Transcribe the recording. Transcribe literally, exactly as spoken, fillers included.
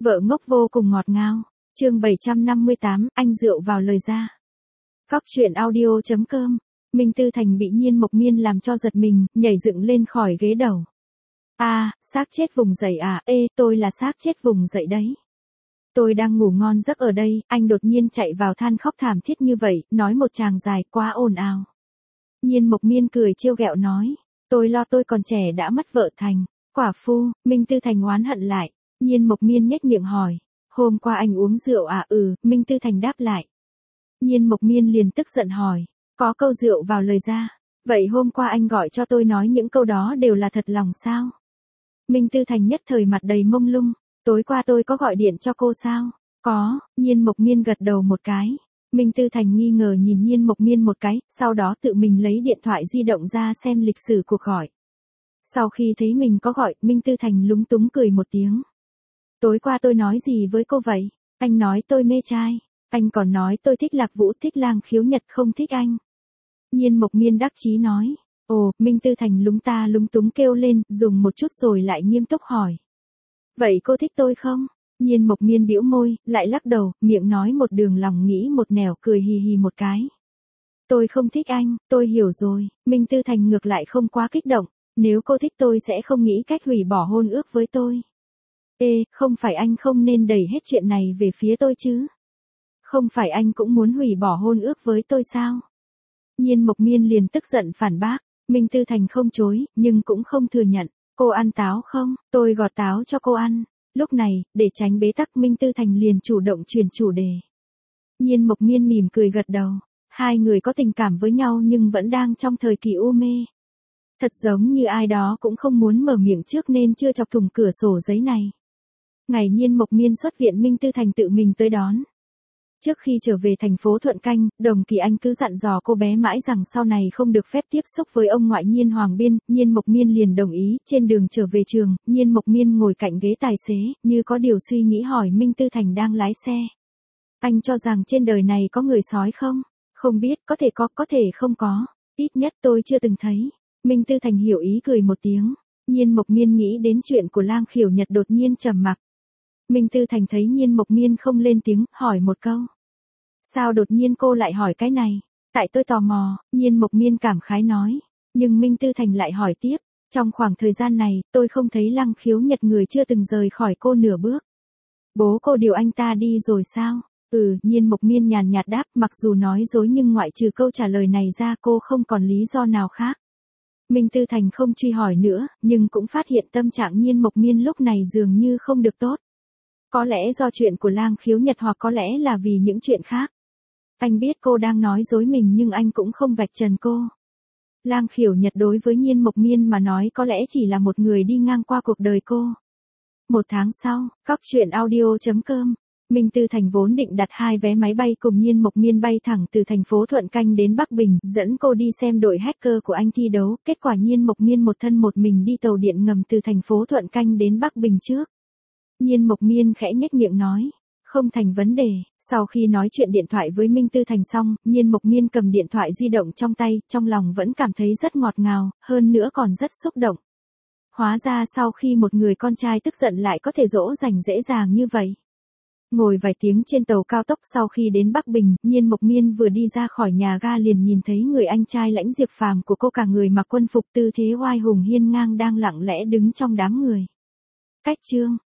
Vợ ngốc vô cùng ngọt ngào. Chương bảy trăm năm mươi tám, anh rượu vào lời ra. Góc truyện audio chấm com. Minh Tư Thành bị Nhiên Mộc Miên làm cho giật mình, nhảy dựng lên khỏi ghế đầu. A, à, xác chết vùng dậy à, ê, tôi là xác chết vùng dậy đấy. Tôi đang ngủ ngon giấc ở đây, anh đột nhiên chạy vào than khóc thảm thiết như vậy, nói một tràng dài quá ồn ào. Nhiên Mộc Miên cười trêu ghẹo nói, tôi lo tôi còn trẻ đã mất vợ thành quả phu. Minh Tư Thành oán hận lại. Nhiên Mộc Miên nhếch miệng hỏi, hôm qua anh uống rượu à? Ừ, Minh Tư Thành đáp lại. Nhiên Mộc Miên liền tức giận hỏi, có câu rượu vào lời ra, vậy hôm qua anh gọi cho tôi nói những câu đó đều là thật lòng sao? Minh Tư Thành nhất thời mặt đầy mông lung, tối qua tôi có gọi điện cho cô sao? Có. Nhiên Mộc Miên gật đầu một cái. Minh Tư Thành nghi ngờ nhìn Nhiên Mộc Miên một cái, sau đó tự mình lấy điện thoại di động ra xem lịch sử cuộc gọi. Sau khi thấy mình có gọi, Minh Tư Thành lúng túng cười một tiếng. Tối qua tôi nói gì với cô vậy? Anh nói tôi mê trai. Anh còn nói tôi thích Lạc Vũ, thích Lang Khiếu Nhật, không thích anh. Nhiên Mộc Miên đắc chí nói. Ồ, Minh Tư Thành lúng ta lúng túng kêu lên, dùng một chút rồi lại nghiêm túc hỏi. Vậy cô thích tôi không? Nhiên Mộc Miên bĩu môi, lại lắc đầu, miệng nói một đường lòng nghĩ một nẻo, cười hì hì một cái. Tôi không thích anh, tôi hiểu rồi. Minh Tư Thành ngược lại không quá kích động. Nếu cô thích tôi sẽ không nghĩ cách hủy bỏ hôn ước với tôi. Ê, không phải anh không nên đẩy hết chuyện này về phía tôi chứ? Không phải anh cũng muốn hủy bỏ hôn ước với tôi sao? Nhiên Mộc Miên liền tức giận phản bác. Minh Tư Thành không chối, nhưng cũng không thừa nhận. Cô ăn táo không? Tôi gọt táo cho cô ăn. Lúc này, để tránh bế tắc, Minh Tư Thành liền chủ động chuyển chủ đề. Nhiên Mộc Miên mỉm cười gật đầu. Hai người có tình cảm với nhau nhưng vẫn đang trong thời kỳ u mê. Thật giống như ai đó cũng không muốn mở miệng trước nên chưa chọc thủng cửa sổ giấy này. Ngày Nhiên Mộc Miên xuất viện, Minh Tư Thành tự mình tới đón. Trước khi trở về thành phố Thuận Canh, Đồng Kỳ Anh cứ dặn dò cô bé mãi rằng sau này không được phép tiếp xúc với ông ngoại Nhiên Hoàng Biên. Nhiên Mộc Miên liền đồng ý. Trên đường trở về trường, Nhiên Mộc Miên ngồi cạnh ghế tài xế, như có điều suy nghĩ hỏi Minh Tư Thành đang lái xe. Anh cho rằng trên đời này có người sói không? Không biết, có thể có, có thể không có. Ít nhất tôi chưa từng thấy. Minh Tư Thành hiểu ý cười một tiếng. Nhiên Mộc Miên nghĩ đến chuyện của Lang Khiếu Nhật đột nhiên trầm mặc. Minh Tư Thành thấy Nhiên Mộc Miên không lên tiếng, hỏi một câu. Sao đột nhiên cô lại hỏi cái này? Tại tôi tò mò. Nhiên Mộc Miên cảm khái nói. Nhưng Minh Tư Thành lại hỏi tiếp. Trong khoảng thời gian này, tôi không thấy Lang Khiếu Nhật người chưa từng rời khỏi cô nửa bước. Bố cô điều anh ta đi rồi sao? Ừ, Nhiên Mộc Miên nhàn nhạt đáp, mặc dù nói dối nhưng ngoại trừ câu trả lời này ra cô không còn lý do nào khác. Minh Tư Thành không truy hỏi nữa, nhưng cũng phát hiện tâm trạng Nhiên Mộc Miên lúc này dường như không được tốt. Có lẽ do chuyện của Lang Khiếu Nhật hoặc có lẽ là vì những chuyện khác. Anh biết cô đang nói dối mình nhưng anh cũng không vạch trần cô. Lang Khiếu Nhật đối với Nhiên Mộc Miên mà nói có lẽ chỉ là một người đi ngang qua cuộc đời cô. Một tháng sau, góc truyện audio chấm com. Minh Tư Thành vốn định đặt hai vé máy bay cùng Nhiên Mộc Miên bay thẳng từ thành phố Thuận Canh đến Bắc Bình, dẫn cô đi xem đội hacker của anh thi đấu, kết quả Nhiên Mộc Miên một thân một mình đi tàu điện ngầm từ thành phố Thuận Canh đến Bắc Bình trước. Nhiên Mộc Miên khẽ nhếch miệng nói, không thành vấn đề. Sau khi nói chuyện điện thoại với Minh Tư Thành xong, Nhiên Mộc Miên cầm điện thoại di động trong tay, trong lòng vẫn cảm thấy rất ngọt ngào, hơn nữa còn rất xúc động. Hóa ra sau khi một người con trai tức giận lại có thể dỗ dành dễ dàng như vậy. Ngồi vài tiếng trên tàu cao tốc sau khi đến Bắc Bình, Nhiên Mộc Miên vừa đi ra khỏi nhà ga liền nhìn thấy người anh trai Lãnh Diệp Phàm của cô cả người mặc quân phục tư thế oai hùng hiên ngang đang lặng lẽ đứng trong đám người. Cách chương